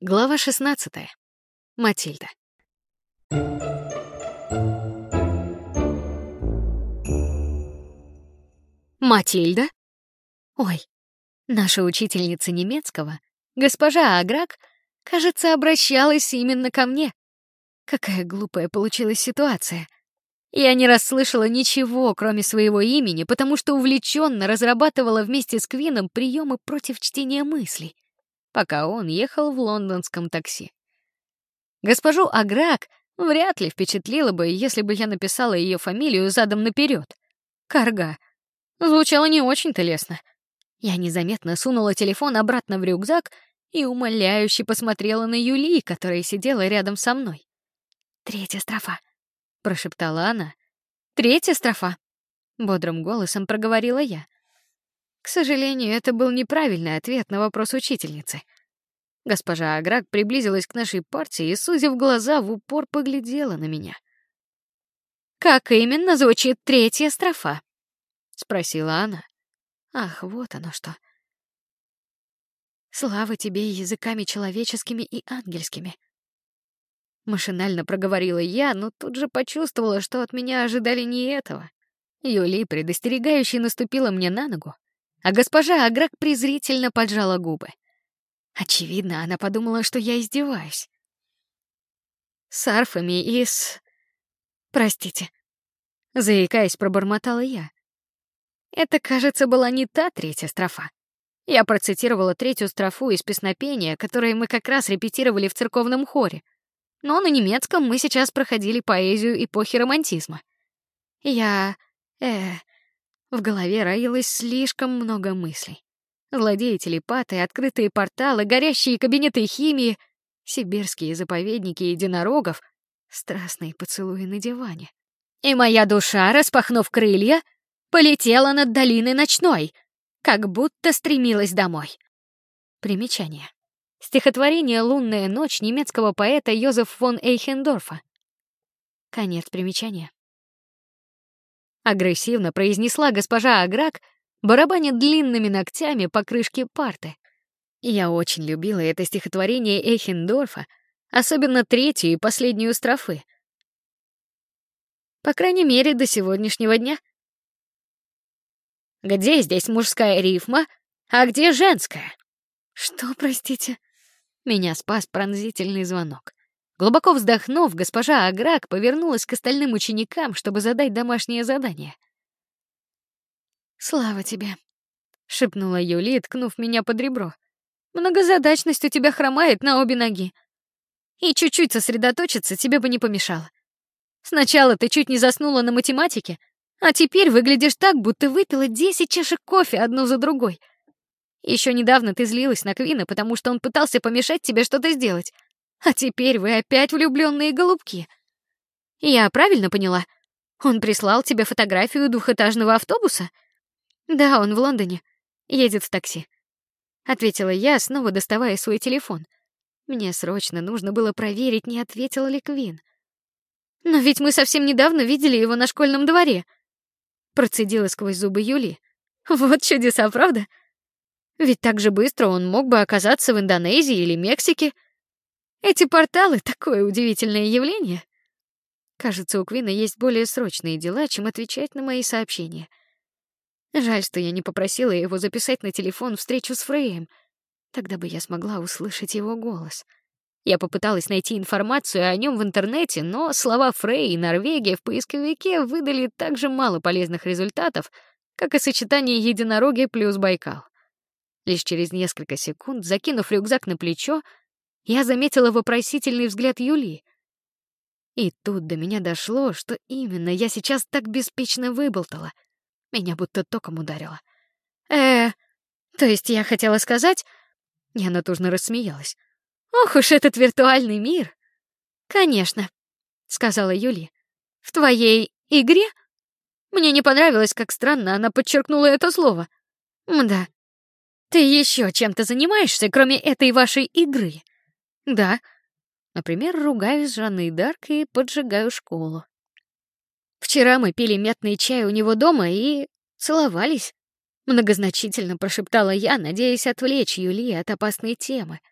Глава 16. Матильда. Матильда? Ой, наша учительница немецкого, госпожа Аграк, кажется, обращалась именно ко мне. Какая глупая получилась ситуация. Я не расслышала ничего, кроме своего имени, потому что увлеченно разрабатывала вместе с Квином приемы против чтения мыслей, пока он ехал в лондонском такси. Госпожу Аграк вряд ли впечатлило бы, если бы я написала ее фамилию задом наперед. Карга. Звучало не очень-то лестно. Я незаметно сунула телефон обратно в рюкзак и умоляюще посмотрела на Юли, которая сидела рядом со мной. «Третья строфа», — прошептала она. «Третья строфа», — бодрым голосом проговорила я. К сожалению, это был неправильный ответ на вопрос учительницы. Госпожа Аграк приблизилась к нашей партии и, сузив глаза, в упор поглядела на меня. «Как именно звучит третья строфа?» — спросила она. «Ах, вот оно что. Слава тебе языками человеческими и ангельскими». Машинально проговорила я, но тут же почувствовала, что от меня ожидали не этого. Юли предостерегающе наступила мне на ногу, а госпожа Аграк презрительно поджала губы. Очевидно, она подумала, что я издеваюсь. С арфами и с... Простите. Заикаясь, пробормотала я. Это, кажется, была не та третья строфа. Я процитировала третью строфу из песнопения, которое мы как раз репетировали в церковном хоре. Но на немецком мы сейчас проходили поэзию эпохи романтизма. В голове роилось слишком много мыслей. Злодеи-телепаты, открытые порталы, горящие кабинеты химии, сибирские заповедники единорогов, страстные поцелуи на диване. И моя душа, распахнув крылья, полетела над долиной ночной, как будто стремилась домой. Примечание. Стихотворение «Лунная ночь» немецкого поэта Йозеф фон Эйхендорфа. Конец примечания. Агрессивно произнесла госпожа Аграк, барабаня длинными ногтями по крышке парты. Я очень любила это стихотворение Эйхендорфа, особенно третью и последнюю строфы. По крайней мере, до сегодняшнего дня. Где здесь мужская рифма, а где женская? Что, простите? Меня спас пронзительный звонок. Глубоко вздохнув, госпожа Аграк повернулась к остальным ученикам, чтобы задать домашнее задание. «Слава тебе», — шепнула Юли, ткнув меня под ребро. «Многозадачность у тебя хромает на обе ноги. И чуть-чуть сосредоточиться тебе бы не помешало. Сначала ты чуть не заснула на математике, а теперь выглядишь так, будто выпила 10 чашек кофе одну за другой. Еще недавно ты злилась на Квина, потому что он пытался помешать тебе что-то сделать. А теперь вы опять влюбленные голубки. Я правильно поняла? Он прислал тебе фотографию двухэтажного автобуса? Да, он в Лондоне. Едет в такси. Ответила я, снова доставая свой телефон. Мне срочно нужно было проверить, не ответил ли Квин. Но ведь мы совсем недавно видели его на школьном дворе. Процедила сквозь зубы Юли. Вот чудеса, правда? Ведь так же быстро он мог бы оказаться в Индонезии или Мексике. Эти порталы — такое удивительное явление. Кажется, у Квина есть более срочные дела, чем отвечать на мои сообщения. Жаль, что я не попросила его записать на телефон встречу с Фреем. Тогда бы я смогла услышать его голос. Я попыталась найти информацию о нем в интернете, но слова Фрей и Норвегия в поисковике выдали так же мало полезных результатов, как и сочетание единороги плюс Байкал. Лишь через несколько секунд, закинув рюкзак на плечо, я заметила вопросительный взгляд Юли. И тут до меня дошло, что именно я сейчас так беспечно выболтала. Меня будто током ударило. То есть я хотела сказать... Я натужно рассмеялась. Ох уж этот виртуальный мир. Конечно, сказала Юли. В твоей игре? Мне не понравилось, как странно она подчеркнула это слово. Да. Ты еще чем-то занимаешься, кроме этой вашей игры? Да. Например, ругаюсь с Жанной д'Арк и поджигаю школу. Вчера мы пили мятный чай у него дома и целовались. Многозначительно прошептала я, надеясь отвлечь Юли от опасной темы.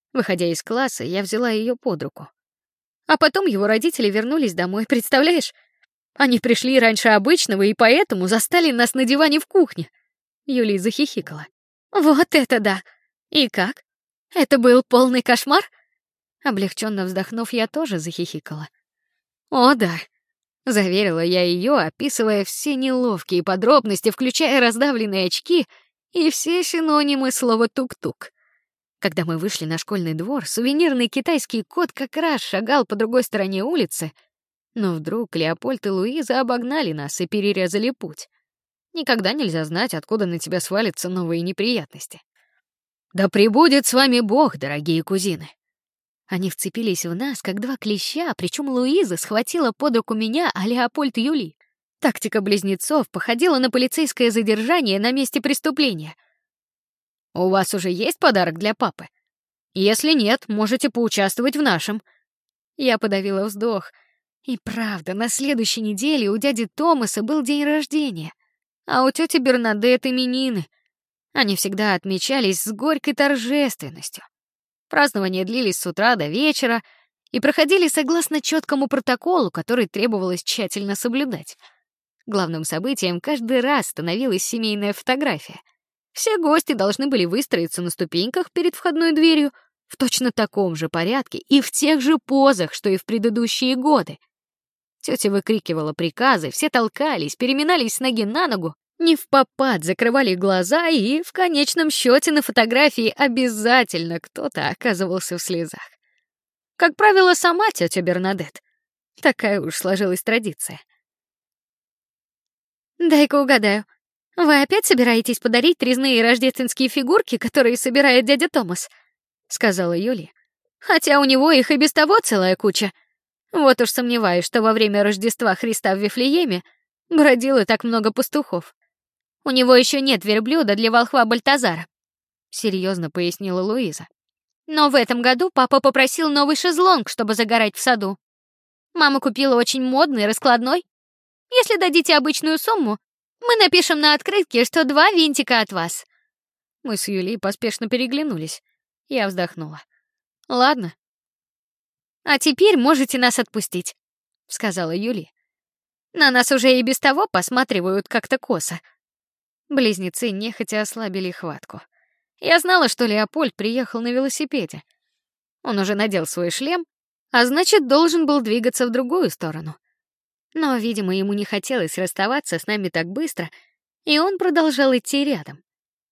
Выходя из класса, я взяла ее под руку. А потом его родители вернулись домой, представляешь? Они пришли раньше обычного и поэтому застали нас на диване в кухне. Юлия захихикала. Вот это да! И как? Это был полный кошмар? Облегченно вздохнув, я тоже захихикала. О, да, заверила я ее, описывая все неловкие подробности, включая раздавленные очки и все синонимы слова тук-тук. Когда мы вышли на школьный двор, сувенирный китайский кот как раз шагал по другой стороне улицы, но вдруг Леопольд и Луиза обогнали нас и перерезали путь. Никогда нельзя знать, откуда на тебя свалятся новые неприятности. Да пребудет с вами Бог, дорогие кузины. Они вцепились в нас, как два клеща, причем Луиза схватила под руку меня, а Леопольд — Юли. Тактика близнецов походила на полицейское задержание на месте преступления. У вас уже есть подарок для папы? Если нет, можете поучаствовать в нашем. Я подавила вздох. И правда, на следующей неделе у дяди Томаса был день рождения, а у тети Бернадетт именины. Они всегда отмечались с горькой торжественностью. Празднования длились с утра до вечера и проходили согласно четкому протоколу, который требовалось тщательно соблюдать. Главным событием каждый раз становилась семейная фотография. Все гости должны были выстроиться на ступеньках перед входной дверью в точно таком же порядке и в тех же позах, что и в предыдущие годы. Тетя выкрикивала приказы, все толкались, переминались с ноги на ногу, невпопад закрывали глаза, и в конечном счете на фотографии обязательно кто-то оказывался в слезах. Как правило, сама тетя Бернадетт. Такая уж сложилась традиция. Дай-ка угадаю. Вы опять собираетесь подарить резные рождественские фигурки, которые собирает дядя Томас? Сказала Юли. Хотя у него их и без того целая куча. Вот уж сомневаюсь, что во время Рождества Христа в Вифлееме бродило так много пастухов. У него еще нет верблюда для волхва Бальтазара, серьезно пояснила Луиза. Но в этом году папа попросил новый шезлонг, чтобы загорать в саду. Мама купила очень модный, раскладной. Если дадите обычную сумму, мы напишем на открытке, что 2 винтика от вас. Мы с Юлей поспешно переглянулись. Я вздохнула. Ладно. А теперь можете нас отпустить, сказала Юли. На нас уже и без того посматривают как-то косо. Близнецы нехотя ослабили хватку. Я знала, что Леопольд приехал на велосипеде. Он уже надел свой шлем, а значит, должен был двигаться в другую сторону. Но, видимо, ему не хотелось расставаться с нами так быстро, и он продолжал идти рядом.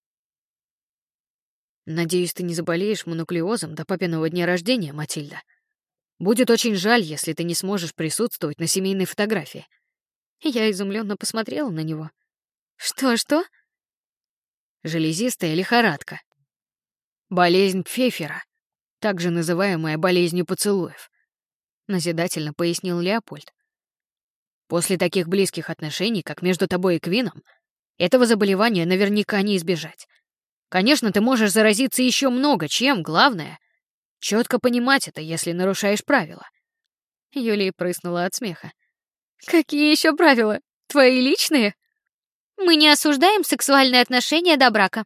Надеюсь, ты не заболеешь мононуклеозом до папиного дня рождения, Матильда. Будет очень жаль, если ты не сможешь присутствовать на семейной фотографии. Я изумленно посмотрела на него. Что? Железистая лихорадка. Болезнь Пфеффера, также называемая болезнью поцелуев, назидательно пояснил Леопольд. После таких близких отношений, как между тобой и Квином, этого заболевания наверняка не избежать. Конечно, ты можешь заразиться еще много чем, главное — четко понимать это, если нарушаешь правила. Юлия прыснула от смеха. Какие еще правила? Твои личные? Мы не осуждаем сексуальные отношения до брака,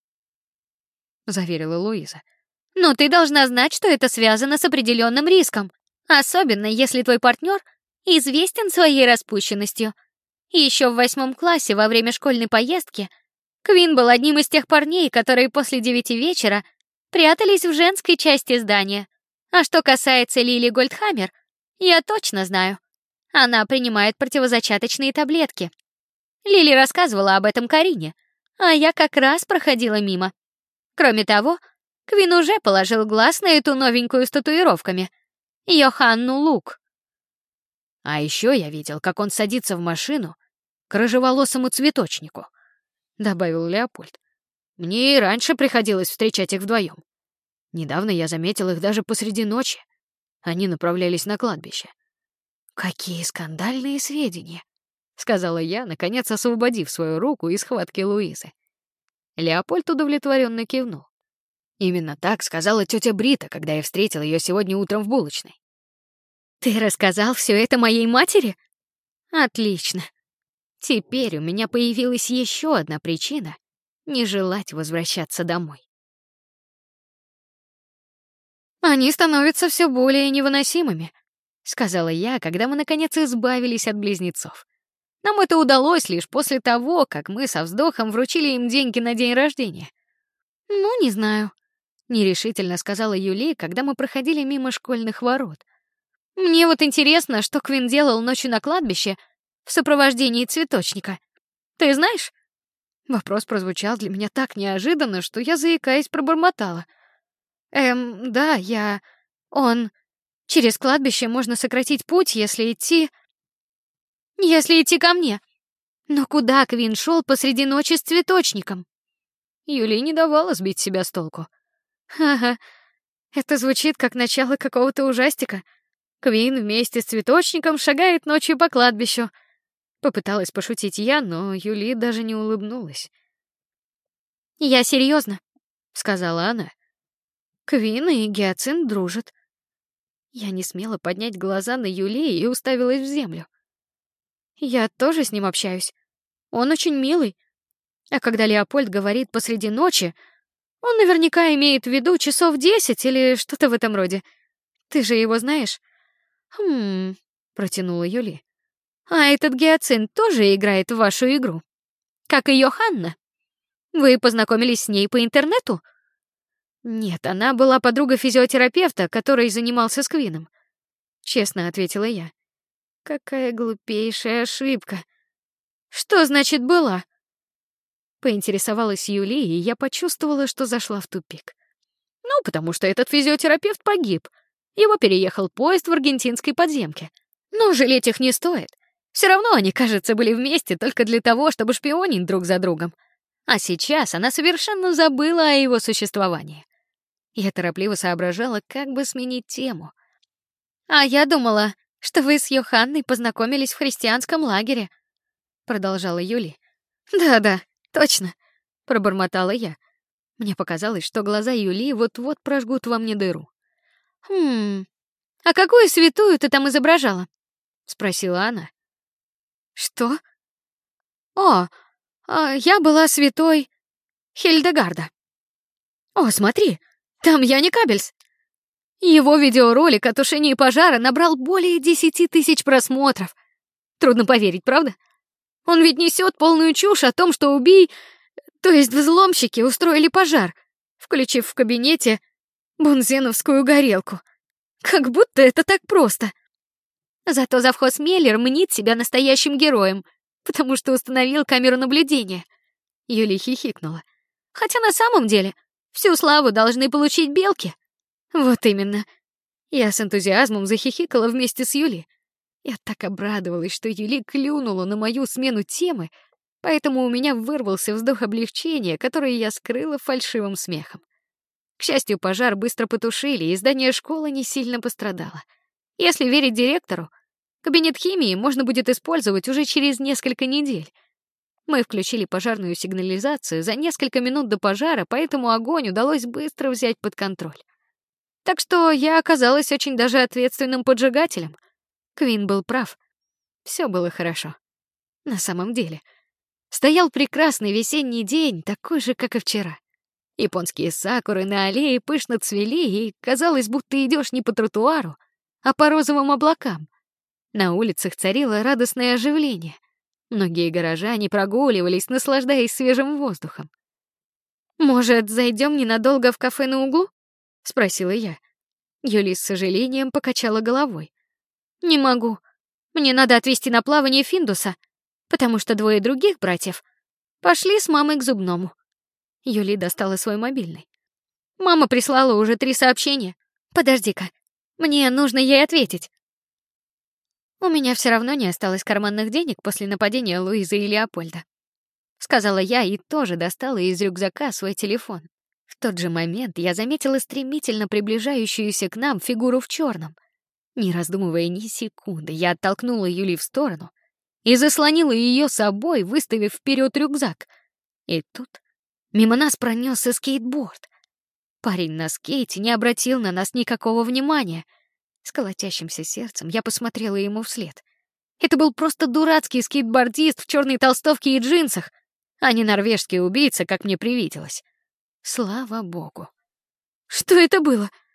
заверила Луиза. Но ты должна знать, что это связано с определенным риском, особенно если твой партнер известен своей распущенностью. И еще в 8 классе во время школьной поездки Квин был одним из тех парней, которые после 9 вечера прятались в женской части здания. А что касается Лили Гольдхаммер, я точно знаю. Она принимает противозачаточные таблетки. Лили рассказывала об этом Карине, а я как раз проходила мимо. Кроме того, Квин уже положил глаз на эту новенькую с татуировками — Йоханну Лук. А еще я видел, как он садится в машину к рыжеволосому цветочнику, добавил Леопольд. Мне и раньше приходилось встречать их вдвоем. Недавно я заметил их даже посреди ночи. Они направлялись на кладбище. Какие скандальные сведения, сказала я, наконец освободив свою руку из схватки Луизы. Леопольд удовлетворенно кивнул. Именно так сказала тетя Брита, когда я встретил ее сегодня утром в булочной. Ты рассказал все это моей матери? Отлично. Теперь у меня появилась еще одна причина не желать возвращаться домой. Они становятся все более невыносимыми, сказала я, когда мы наконец избавились от близнецов. Нам это удалось лишь после того, как мы со вздохом вручили им деньги на день рождения. Ну, не знаю, нерешительно сказала Юли, когда мы проходили мимо школьных ворот. Мне вот интересно, что Квин делал ночью на кладбище в сопровождении цветочника. Ты знаешь? Вопрос прозвучал для меня так неожиданно, что я, заикаясь, пробормотала. Да, Он... Через кладбище можно сократить путь, если идти ко мне. Но куда Квин шел посреди ночи с цветочником? Юлия не давала сбить себя с толку. Ха-ха, это звучит как начало какого-то ужастика. Квин вместе с цветочником шагает ночью по кладбищу. Попыталась пошутить я, но Юли даже не улыбнулась. Я серьезно, сказала она. Квин и Гиацинт дружат. Я не смела поднять глаза на Юли и уставилась в землю. Я тоже с ним общаюсь. Он очень милый. А когда Леопольд говорит посреди ночи, он наверняка имеет в виду часов 10 или что-то в этом роде. Ты же его знаешь? Протянула Юли. А этот Гиацинт тоже играет в вашу игру? Как и Йоханна? Вы познакомились с ней по интернету? Нет, она была подруга физиотерапевта, который занимался с Квином. Честно ответила я. Какая глупейшая ошибка. Что значит была? Поинтересовалась Юли, и я почувствовала, что зашла в тупик. Ну, потому что этот физиотерапевт погиб. Его переехал поезд в аргентинской подземке. Но жалеть их не стоит. Все равно они, кажется, были вместе только для того, чтобы шпионить друг за другом. А сейчас она совершенно забыла о его существовании. Я торопливо соображала, как бы сменить тему. А я думала, что вы с Йоханной познакомились в христианском лагере, продолжала Юли. Да-да, точно, пробормотала я. Мне показалось, что глаза Юли вот-вот прожгут во мне дыру. А какую святую ты там изображала? Спросила она. Что? Я была святой Хильдегарда. О, смотри, там Яник Абельс. Его видеоролик о тушении пожара набрал более 10 000 просмотров. Трудно поверить, правда? Он ведь несет полную чушь о том, что то есть взломщики устроили пожар, включив в кабинете бунзеновскую горелку. Как будто это так просто. Зато завхоз Меллер мнит себя настоящим героем, потому что установил камеру наблюдения. Юлия хихикнула. Хотя на самом деле всю славу должны получить белки. Вот именно. Я с энтузиазмом захихикала вместе с Юлей. Я так обрадовалась, что Юли клюнула на мою смену темы, поэтому у меня вырвался вздох облегчения, который я скрыла фальшивым смехом. К счастью, пожар быстро потушили, и здание школы не сильно пострадало. Если верить директору, кабинет химии можно будет использовать уже через несколько недель. Мы включили пожарную сигнализацию за несколько минут до пожара, поэтому огонь удалось быстро взять под контроль. Так что я оказалась очень даже ответственным поджигателем. Квин был прав. Все было хорошо. На самом деле. Стоял прекрасный весенний день, такой же, как и вчера. Японские сакуры на аллее пышно цвели, и казалось, будто идешь не по тротуару, а по розовым облакам. На улицах царило радостное оживление. Многие горожане прогуливались, наслаждаясь свежим воздухом. «Может, зайдем ненадолго в кафе на углу?» — спросила я. Юли с сожалением покачала головой. «Не могу. Мне надо отвезти на плавание Финдуса, потому что двое других братьев пошли с мамой к зубному». Юли достала свой мобильный. «Мама прислала уже 3 сообщения. Подожди-ка, мне нужно ей ответить». «У меня все равно не осталось карманных денег после нападения Луизы и Леопольда», — сказала я и тоже достала из рюкзака свой телефон. В тот же момент я заметила стремительно приближающуюся к нам фигуру в черном. Не раздумывая ни секунды, я оттолкнула Юли в сторону и заслонила ее собой, выставив вперед рюкзак. И тут мимо нас пронесся скейтборд. Парень на скейте не обратил на нас никакого внимания. С колотящимся сердцем я посмотрела ему вслед. Это был просто дурацкий скейтбордист в черной толстовке и джинсах, а не норвежский убийца, как мне привиделось. Слава богу. Что это было?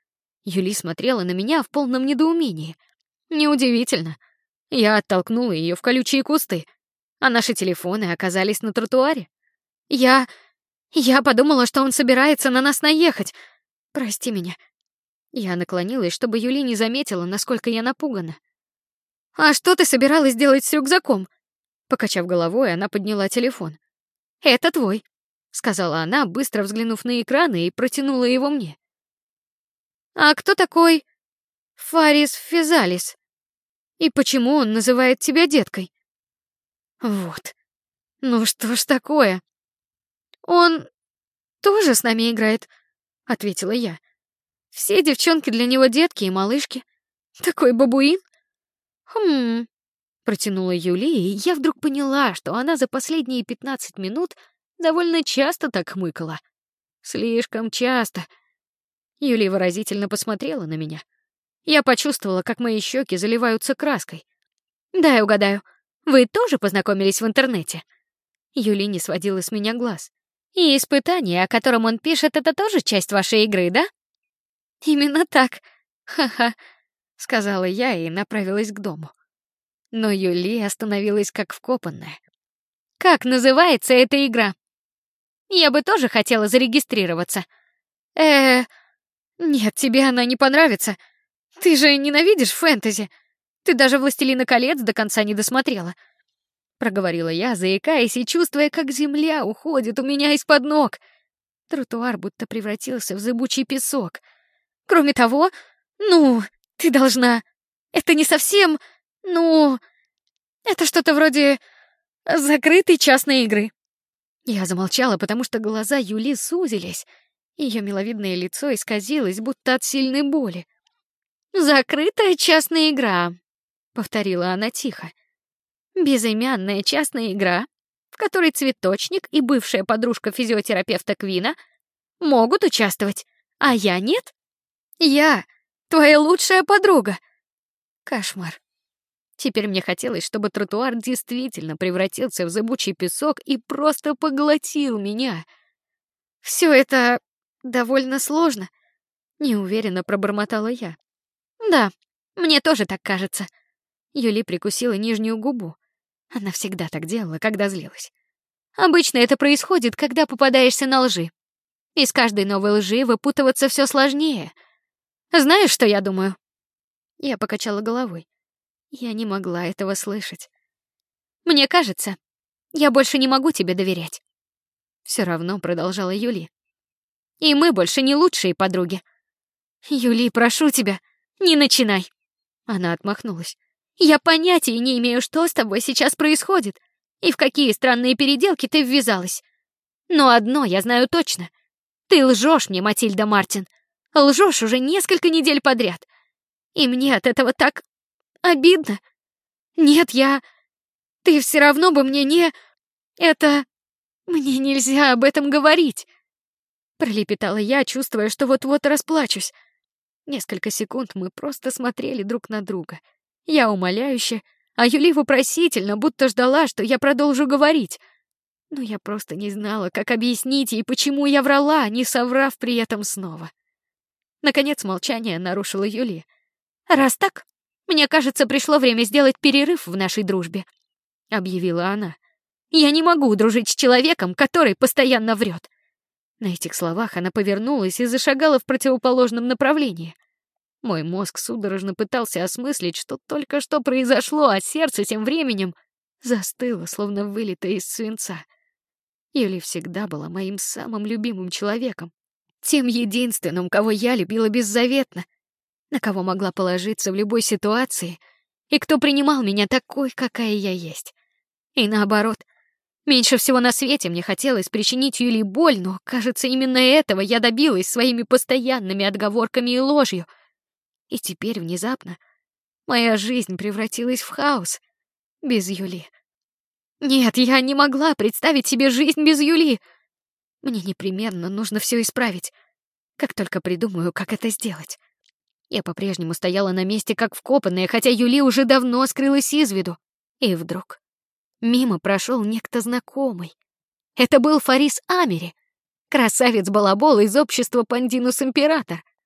Юли смотрела на меня в полном недоумении. Неудивительно. Я оттолкнула ее в колючие кусты, а наши телефоны оказались на тротуаре. Я подумала, что он собирается на нас наехать. Прости меня. Я наклонилась, чтобы Юли не заметила, насколько я напугана. А что ты собиралась делать с рюкзаком? Покачав головой, она подняла телефон. Это твой, сказала она, быстро взглянув на экраны, и протянула его мне. А кто такой Фарис Физалис? И почему он называет тебя деткой? Вот. Ну что ж такое? Он тоже с нами играет, ответила я. Все девчонки для него детки и малышки. Такой бабуин. Протянула Юли, и я вдруг поняла, что она за последние 15 минут довольно часто так хмыкала. Слишком часто. Юли выразительно посмотрела на меня. Я почувствовала, как мои щеки заливаются краской. Дай угадаю, вы тоже познакомились в интернете? Юли не сводила с меня глаз. И испытание, о котором он пишет, это тоже часть вашей игры, да? Именно так. Ха-ха, сказала я и направилась к дому. Но Юли остановилась как вкопанная. Как называется эта игра? Я бы тоже хотела зарегистрироваться. Нет, тебе она не понравится. Ты же ненавидишь фэнтези. Ты даже «Властелина колец» до конца не досмотрела. Проговорила я, заикаясь и чувствуя, как земля уходит у меня из-под ног. Тротуар будто превратился в зыбучий песок. Кроме того, ты должна... Это не совсем... Это что-то вроде закрытой частной игры. Я замолчала, потому что глаза Юли сузились. Ее миловидное лицо исказилось, будто от сильной боли. «Закрытая частная игра», — повторила она тихо. «Безымянная частная игра, в которой цветочник и бывшая подружка физиотерапевта Квина могут участвовать, а я нет. Я твоя лучшая подруга». Кошмар. Теперь мне хотелось, чтобы тротуар действительно превратился в зыбучий песок и просто поглотил меня. Все это довольно сложно, неуверенно пробормотала я. Да, мне тоже так кажется. Юли прикусила нижнюю губу. Она всегда так делала, когда злилась. Обычно это происходит, когда попадаешься на лжи. Из каждой новой лжи выпутываться все сложнее. Знаешь, что я думаю? Я покачала головой. Я не могла этого слышать. Мне кажется, я больше не могу тебе доверять. Все равно продолжала Юли. И мы больше не лучшие подруги. Юли, прошу тебя, не начинай. Она отмахнулась. Я понятия не имею, что с тобой сейчас происходит и в какие странные переделки ты ввязалась. Но одно я знаю точно. Ты лжешь мне, Матильда Мартин. Лжешь уже несколько недель подряд. И мне от этого так обидно. Нет, Ты все равно бы мне не... Мне нельзя об этом говорить. Пролепетала я, чувствуя, что вот-вот расплачусь. Несколько секунд мы просто смотрели друг на друга. Я умоляюще, а Юли вопросительно, будто ждала, что я продолжу говорить. Но я просто не знала, как объяснить ей, почему я врала, не соврав при этом снова. Наконец молчание нарушила Юли. «Раз так, мне кажется, пришло время сделать перерыв в нашей дружбе», — объявила она. «Я не могу дружить с человеком, который постоянно врет». На этих словах она повернулась и зашагала в противоположном направлении. Мой мозг судорожно пытался осмыслить, что только что произошло, а сердце тем временем застыло, словно вылитое из свинца. Юли всегда была моим самым любимым человеком, тем единственным, кого я любила беззаветно, на кого могла положиться в любой ситуации и кто принимал меня такой, какая я есть. И наоборот, меньше всего на свете мне хотелось причинить Юли боль, но, кажется, именно этого я добилась своими постоянными отговорками и ложью. И теперь внезапно моя жизнь превратилась в хаос без Юли. Нет, я не могла представить себе жизнь без Юли. Мне непременно нужно все исправить, как только придумаю, как это сделать. Я по-прежнему стояла на месте, как вкопанная, хотя Юли уже давно скрылась из виду. И вдруг мимо прошел некто знакомый. Это был Фарис Амери, красавец-балабол из общества Пандинус Император.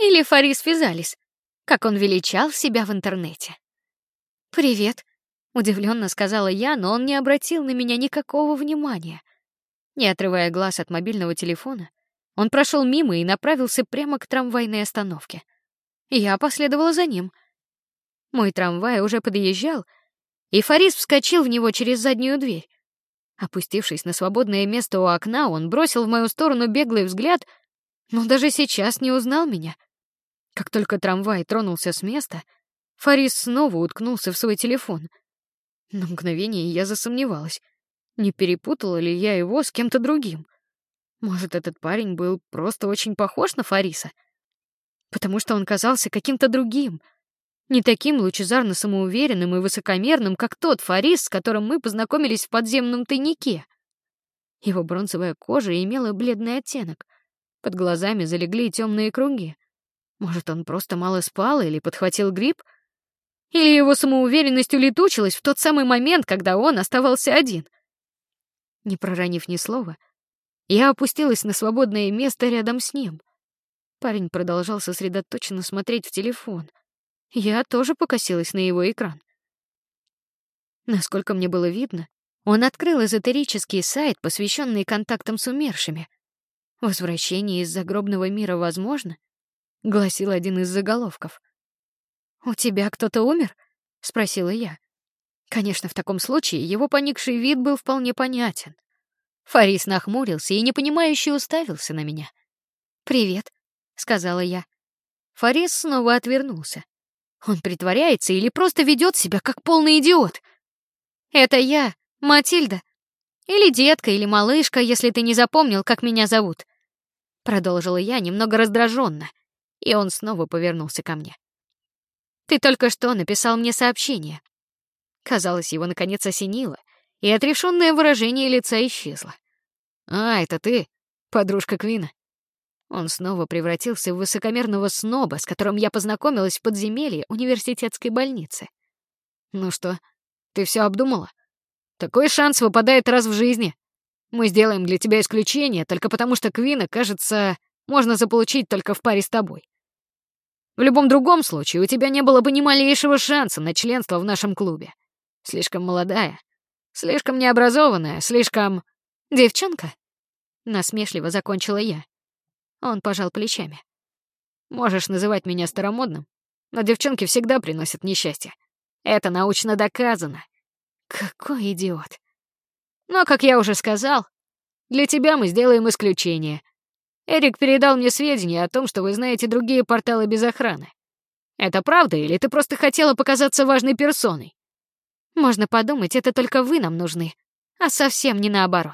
Или Фарис Физалис, как он величал себя в интернете. «Привет», — удивленно сказала я, но он не обратил на меня никакого внимания. Не отрывая глаз от мобильного телефона, он прошел мимо и направился прямо к трамвайной остановке. Я последовала за ним. Мой трамвай уже подъезжал, и Фарис вскочил в него через заднюю дверь. Опустившись на свободное место у окна, он бросил в мою сторону беглый взгляд, но даже сейчас не узнал меня. Как только трамвай тронулся с места, Фарис снова уткнулся в свой телефон. На мгновение я засомневалась, не перепутала ли я его с кем-то другим. Может, этот парень был просто очень похож на Фариса? Потому что он казался каким-то другим, не таким лучезарно самоуверенным и высокомерным, как тот Фарис, с которым мы познакомились в подземном тайнике. Его бронзовая кожа имела бледный оттенок, под глазами залегли темные круги. Может, он просто мало спал или подхватил грипп? Или его самоуверенность улетучилась в тот самый момент, когда он оставался один? Не проронив ни слова, я опустилась на свободное место рядом с ним. Парень продолжал сосредоточенно смотреть в телефон. Я тоже покосилась на его экран. Насколько мне было видно, он открыл эзотерический сайт, посвященный контактам с умершими. «Возвращение из загробного мира возможно?» — гласил один из заголовков. «У тебя кто-то умер?» — спросила я. Конечно, в таком случае его поникший вид был вполне понятен. Фарис нахмурился и непонимающе уставился на меня. «Привет», — сказала я. Фарис снова отвернулся. Он притворяется или просто ведет себя как полный идиот? «Это я, Матильда. Или детка, или малышка, если ты не запомнил, как меня зовут», — продолжила я немного раздраженно, и он снова повернулся ко мне. «Ты только что написал мне сообщение». Казалось, его наконец осенило, и отрешенное выражение лица исчезло. «А, это ты, подружка Квина». Он снова превратился в высокомерного сноба, с которым я познакомилась в подземелье университетской больницы. «Ну что, ты все обдумала? Такой шанс выпадает раз в жизни. Мы сделаем для тебя исключение, только потому что Квина, кажется, можно заполучить только в паре с тобой. В любом другом случае у тебя не было бы ни малейшего шанса на членство в нашем клубе. Слишком молодая, слишком необразованная, слишком... Девчонка?» Насмешливо закончила я. Он пожал плечами. «Можешь называть меня старомодным, но девчонки всегда приносят несчастье. Это научно доказано». Какой идиот. Но, как я уже сказал, для тебя мы сделаем исключение. Эрик передал мне сведения о том, что вы знаете другие порталы без охраны. Это правда, или ты просто хотела показаться важной персоной? Можно подумать, это только вы нам нужны, а совсем не наоборот.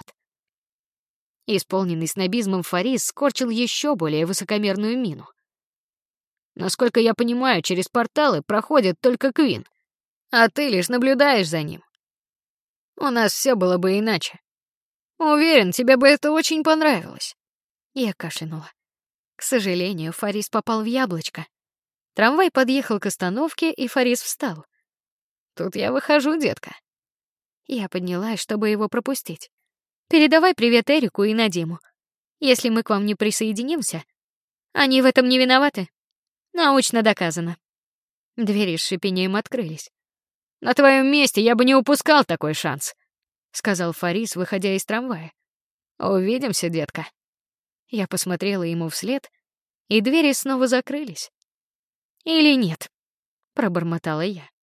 Исполненный снобизмом Фарис скорчил еще более высокомерную мину. Насколько я понимаю, через порталы проходит только Квин, а ты лишь наблюдаешь за ним. У нас все было бы иначе. Уверен, тебе бы это очень понравилось. Я кашлянула. К сожалению, Фарис попал в яблочко. Трамвай подъехал к остановке, и Фарис встал. «Тут я выхожу, детка». Я поднялась, чтобы его пропустить. «Передавай привет Эрику и Надиму. Если мы к вам не присоединимся, они в этом не виноваты. Научно доказано». Двери с шипением открылись. «На твоем месте я бы не упускал такой шанс», — сказал Фарис, выходя из трамвая. «Увидимся, детка». Я посмотрела ему вслед, и двери снова закрылись. «Или нет?» — пробормотала я.